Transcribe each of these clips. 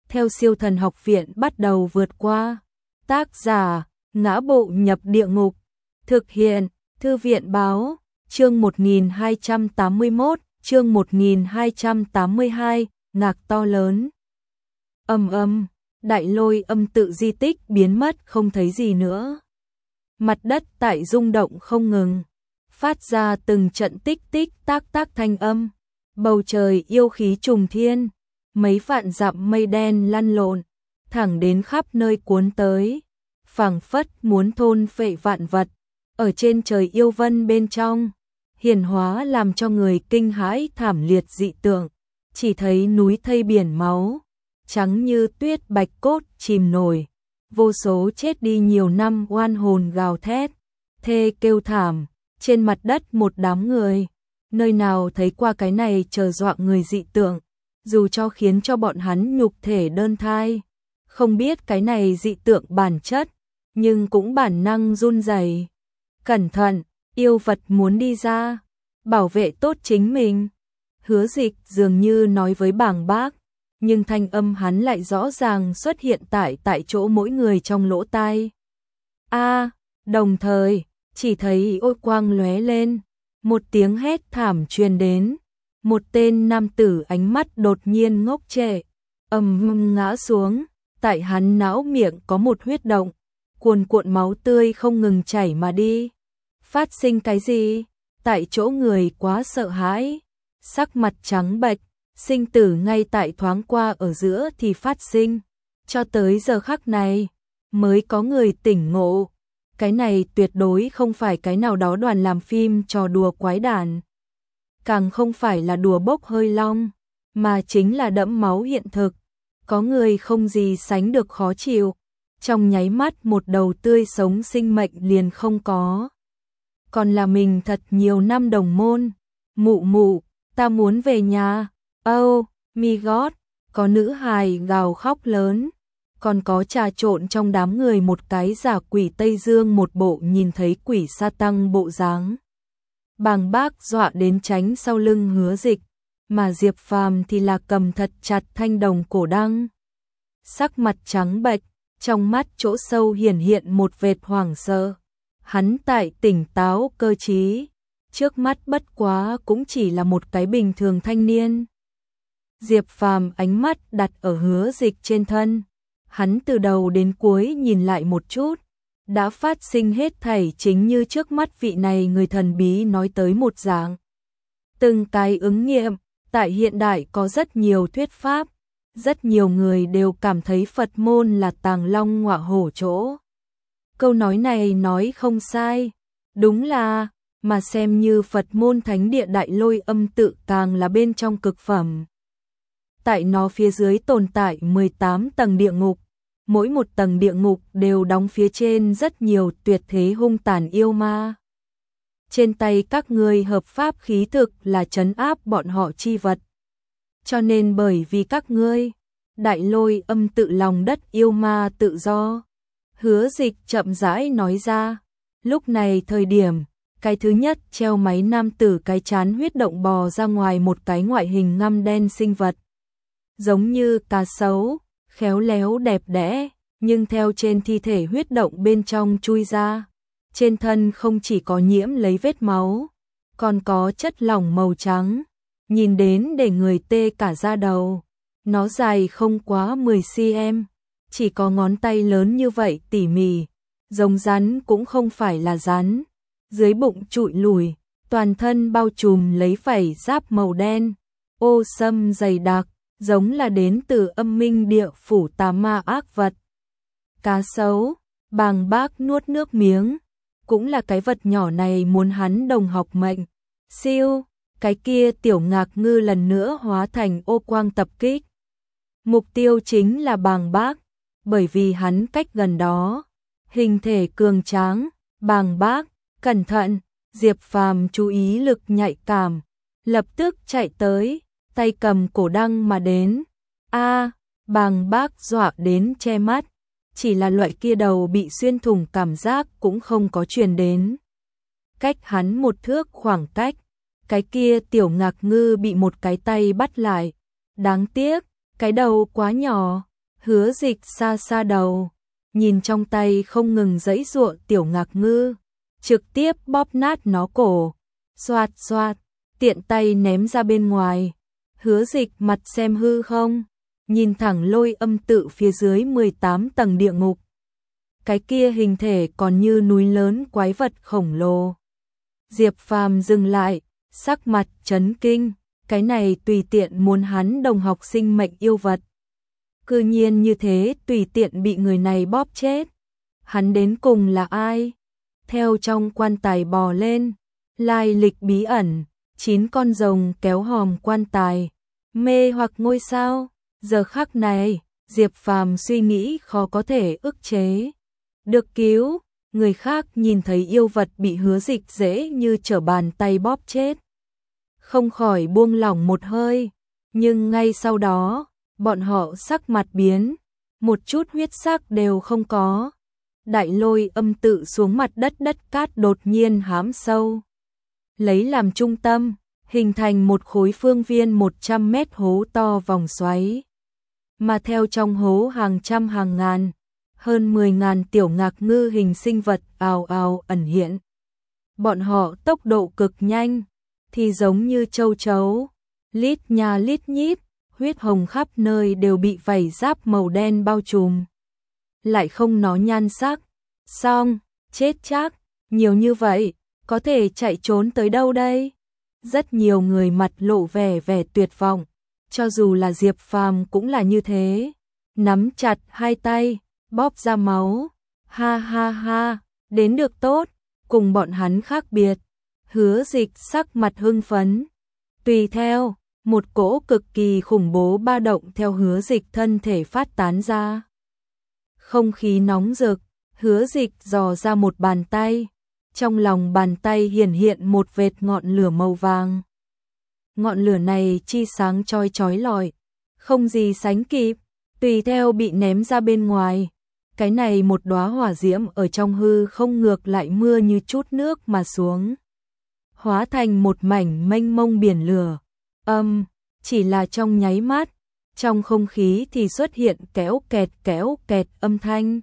theo Siêu Thần Học Viện bắt đầu vượt qua. Tác giả: Ngã Bộ Nhập Địa Ngục. Thực hiện: Thư viện báo. Chương 1281, chương 1282, ngạc to lớn. Đại Lôi Âm tự di tích biến mất không thấy gì nữa. Mặt đất tại rung động không ngừng, phát ra từng trận tích tích tác tác thanh âm. Bầu trời yêu khí trùng thiên, mấy vạn dặm mây đen lăn lộn, thẳng đến khắp nơi cuốn tới, phảng phất muốn thôn phệ vạn vật. Ở trên trời yêu vân bên trong, hiển hóa làm cho người kinh hãi thảm liệt dị tượng, chỉ thấy núi thây biển máu, trắng như tuyết bạch cốt chìm nổi, vô số chết đi nhiều năm oan hồn gào thét, thê kêu thảm, trên mặt đất một đám người, nơi nào thấy qua cái này chờ dọa người dị tượng, dù cho khiến cho bọn hắn nhục thể đơn thai, không biết cái này dị tượng bản chất, nhưng cũng bản năng run rẩy. Cẩn thận, yêu vật muốn đi ra, bảo vệ tốt chính mình. Hứa Dịch dường như nói với Bàng Bác, nhưng thanh âm hắn lại rõ ràng xuất hiện tại chỗ mỗi người trong lỗ tai. Đồng thời, chỉ thấy ôi quang lóe lên, một tiếng hét thảm truyền đến, một tên nam tử ánh mắt đột nhiên ngốc trệ, ngã xuống, tại hắn não miệng có một huyết động, cuồn cuộn máu tươi không ngừng chảy mà đi. Phát sinh cái gì? Tại chỗ người quá sợ hãi, sắc mặt trắng bệch, sinh tử ngay tại thoáng qua ở giữa thì phát sinh. Cho tới giờ khắc này, mới có người tỉnh ngộ. Cái này tuyệt đối không phải cái nào đó đoàn làm phim trò đùa quái đản, càng không phải là đùa bốc hơi long, mà chính là đẫm máu hiện thực. Có người không gì sánh được khó chịu, trong nháy mắt một đầu tươi sống sinh mệnh liền không có. Còn là mình thật nhiều năm đồng môn. Mụ, ta muốn về nhà. Oh my god, có nữ hài gào khóc lớn, còn có trà trộn trong đám người một cái giả quỷ Tây Dương một bộ nhìn thấy quỷ sa tăng bộ dáng. Bàng Bác dọa đến tránh sau lưng Hứa Dịch, mà Diệp Phàm thì là cầm thật chặt thanh đồng cổ đăng. Sắc mặt trắng bệch, trong mắt chỗ sâu hiển hiện một vệt hoảng sợ. Hắn tại tỉnh táo cơ trí, trước mắt bất quá cũng chỉ là một cái bình thường thanh niên. Diệp Phàm ánh mắt đặt ở Hứa Dịch trên thân, hắn từ đầu đến cuối nhìn lại một chút, đã phát sinh hết thảy chính như trước mắt vị này người thần bí nói tới một dạng. Từng cái ứng nghiệm, tại hiện đại có rất nhiều thuyết pháp, rất nhiều người đều cảm thấy Phật môn là tàng long ngọa hổ chỗ. Câu nói này nói không sai, đúng là, mà xem như Phật môn thánh địa Đại Lôi Âm tự càng là bên trong cực phẩm. Tại nó phía dưới tồn tại 18 tầng địa ngục, mỗi một tầng địa ngục đều đóng phía trên rất nhiều tuyệt thế hung tàn yêu ma. Trên tay các ngươi hợp pháp khí thực là trấn áp bọn họ chi vật. Cho nên bởi vì các ngươi, Đại Lôi Âm tự lòng đất yêu ma tự do. Hứa Dịch chậm rãi nói ra, lúc này thời điểm, cái thứ nhất treo máy nam tử cái chán huyết động bò ra ngoài một cái ngoại hình ngăm đen sinh vật. Giống như cá sấu, khéo léo đẹp đẽ, nhưng theo trên thi thể huyết động bên trong chui ra. Trên thân không chỉ có nhiễm lấy vết máu, còn có chất lỏng màu trắng, nhìn đến để người tê cả da đầu. Nó dài không quá 10 cm, chỉ có ngón tay lớn như vậy tỉ mỉ, giống rắn cũng không phải là rắn. Dưới bụng trụi lùi, toàn thân bao trùm lấy vảy giáp màu đen, ô sâm dày đặc, giống là đến từ âm minh địa phủ tà ma ác vật. Cá sấu, Bàng Bác nuốt nước miếng, cũng là cái vật nhỏ này muốn hắn đồng học mệnh. Siêu, cái kia tiểu ngạc ngư lần nữa hóa thành ô quang tập kích. Mục tiêu chính là Bàng Bác, bởi vì hắn cách gần đó, hình thể cường tráng. Bàng Bác, cẩn thận, Diệp Phàm chú ý lực nhạy cảm, lập tức chạy tới, tay cầm cổ đăng mà đến. Bàng Bác dọa đến che mắt, chỉ là loại kia đầu bị xuyên thủng cảm giác cũng không có truyền đến. Cách hắn một thước khoảng cách, cái kia tiểu ngạc ngư bị một cái tay bắt lại. Đáng tiếc, cái đầu quá nhỏ, Hứa Dịch xa xa đầu, nhìn trong tay không ngừng giãy giụa Tiểu Ngạc Ngư, trực tiếp bóp nát nó cổ, xoạt xoạt, tiện tay ném ra bên ngoài. Hứa Dịch mặt xem hư không, nhìn thẳng Lôi Âm tự phía dưới 18 tầng địa ngục. Cái kia hình thể còn như núi lớn quái vật khổng lồ. Diệp Phàm dừng lại, sắc mặt chấn kinh, cái này tùy tiện muốn hắn đồng học sinh mệnh yêu vật. Cư nhiên như thế tùy tiện bị người này bóp chết. Hắn đến cùng là ai? Theo trong quan tài bò lên, lai lịch bí ẩn, 9 con rồng kéo hòm quan tài, mê hoặc ngôi sao. Giờ khắc này, Diệp Phàm suy nghĩ khó có thể ức chế. Được cứu, người khác nhìn thấy yêu vật bị Hứa Dịch dễ như trở bàn tay bóp chết, không khỏi buông lỏng một hơi, nhưng ngay sau đó, bọn họ sắc mặt biến, một chút huyết sắc đều không có. Đại Lôi Âm tự xuống mặt đất, đất cát đột nhiên hám sâu, lấy làm trung tâm, hình thành một khối phương viên 100 mét hố to vòng xoáy. Mà theo trong hố hàng trăm hàng ngàn, hơn 10.000 Tiểu Ngạc Ngư hình sinh vật ào ào ẩn hiện. Bọn họ tốc độ cực nhanh, thì giống như châu chấu, lít nha lít nhít, huyết hồng khắp nơi đều bị vảy giáp màu đen bao trùm. Lại không nó nhan sắc, xong, chết chắc, nhiều như vậy, có thể chạy trốn tới đâu đây? Rất nhiều người mặt lộ vẻ tuyệt vọng, cho dù là Diệp Phàm cũng là như thế, nắm chặt hai tay, bóp ra máu, ha ha ha, đến được tốt, cùng bọn hắn khác biệt. Hứa Dịch sắc mặt hưng phấn, tùy theo, một cỗ cực kỳ khủng bố ba động theo Hứa Dịch thân thể phát tán ra. Không khí nóng rực, Hứa Dịch dò ra một bàn tay, trong lòng bàn tay hiện một vệt ngọn lửa màu vàng. Ngọn lửa này chi sáng chói chói lọi, không gì sánh kịp, tùy theo bị ném ra bên ngoài. Cái này một đóa hỏa diễm ở trong hư không ngược lại mưa như chút nước mà xuống, hóa thành một mảnh mênh mông biển lửa. Chỉ là trong nháy mắt, trong không khí thì xuất hiện kéo kẹt âm thanh,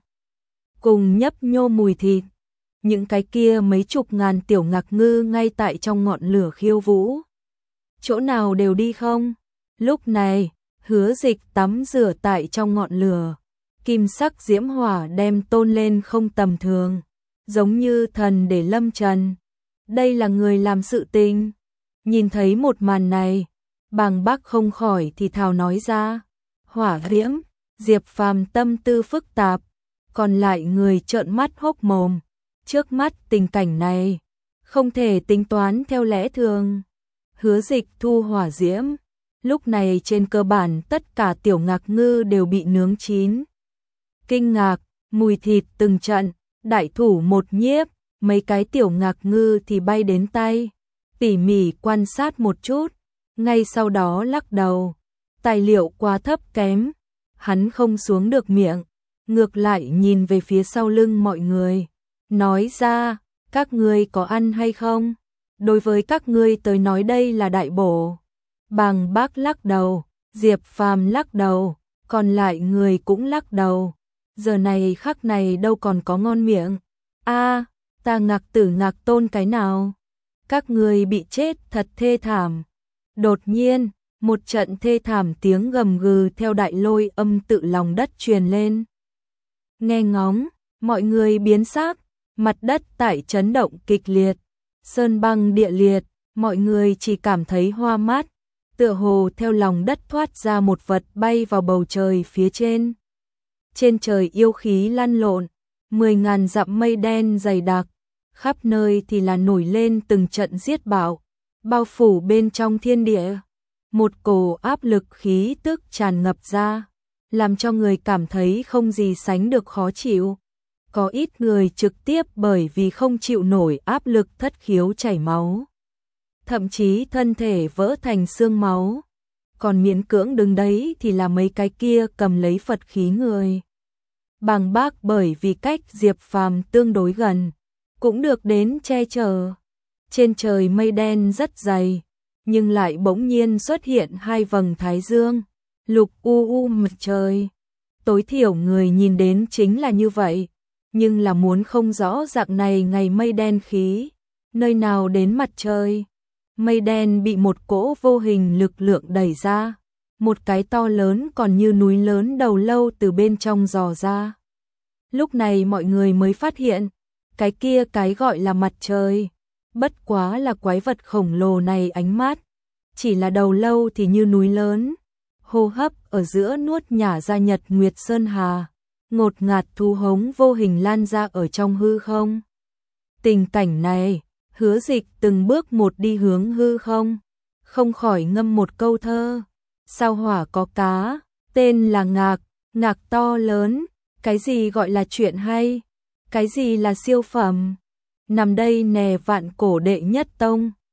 cùng nhấp nhô mùi thịt. Những cái kia mấy chục ngàn Tiểu Ngạc Ngư ngay tại trong ngọn lửa khiêu vũ, chỗ nào đều đi không. Lúc này, Hứa Dịch tắm rửa tại trong ngọn lửa, kim sắc diễm hỏa đem tôn lên không tầm thường, giống như thần để lâm trần. Đây là người làm sự tình. Nhìn thấy một màn này, Bàng Bác không khỏi thì thào nói ra, hỏa diễm. Diệp Phàm tâm tư phức tạp, còn lại người trợn mắt hốc mồm. Trước mắt tình cảnh này, không thể tính toán theo lẽ thường. Hứa Dịch thu hỏa diễm, lúc này trên cơ bản tất cả Tiểu Ngạc Ngư đều bị nướng chín. Kinh ngạc, mùi thịt từng trận, đại thủ một nhiếp, mấy cái Tiểu Ngạc Ngư thì bay đến tay, tỉ mỉ quan sát một chút, ngay sau đó lắc đầu, tài liệu quá thấp kém, hắn không xuống được miệng, ngược lại nhìn về phía sau lưng mọi người, nói ra, các ngươi có ăn hay không? Đối với các ngươi tới nói đây là đại bổ. Bàng Bác lắc đầu, Diệp Phàm lắc đầu, còn lại người cũng lắc đầu. Giờ này khắc này đâu còn có ngon miệng. A, ta Ngạc Tử Ngạc Tôn cái nào? Các ngươi bị chết thật thê thảm. Đột nhiên, một trận thê thảm tiếng gầm gừ theo Đại Lôi Âm tự lòng đất truyền lên. Nghe ngóng, mọi người biến sắc, mặt đất tại chấn động kịch liệt, sơn băng địa liệt, mọi người chỉ cảm thấy hoa mắt, tựa hồ theo lòng đất thoát ra một vật bay vào bầu trời phía trên. Trên trời yêu khí lăn lộn, 10.000 dặm mây đen dày đặc, khắp nơi thì là nổi lên từng trận giết bão, bao phủ bên trong thiên địa. Một cổ áp lực khí tức tràn ngập ra, làm cho người cảm thấy không gì sánh được khó chịu. Có ít người trực tiếp bởi vì không chịu nổi áp lực thất khiếu chảy máu, thậm chí thân thể vỡ thành xương máu. Còn miễn cưỡng đứng đấy thì là mấy cái kia cầm lấy Phật khí người. Bàng Bác bởi vì cách Diệp Phàm tương đối gần, cũng được đến che chở. Trên trời mây đen rất dày, nhưng lại bỗng nhiên xuất hiện hai vầng thái dương, lục u mặt trời. tối thiểu người nhìn đến chính là như vậy, nhưng là muốn không rõ dạng này ngày mây đen khí, nơi nào đến mặt trời. Mây đen bị một cỗ vô hình lực lượng đẩy ra, một cái to lớn còn như núi lớn đầu lâu từ bên trong dò ra. Lúc này mọi người mới phát hiện, cái kia cái gọi là mặt trời, bất quá là quái vật khổng lồ này ánh mắt, chỉ là đầu lâu thì như núi lớn, hô hấp ở giữa nuốt nhả ra nhật nguyệt sơn hà, ngột ngạt thu hống vô hình lan ra ở trong hư không. Tình cảnh này, Hứa Dịch từng bước một đi hướng hư không, không khỏi ngâm một câu thơ. Sao hỏa có cá, tên là ngạc, ngạc to lớn, cái gì gọi là chuyện hay, cái gì là siêu phẩm. Nằm đây nè vạn cổ đệ nhất tông.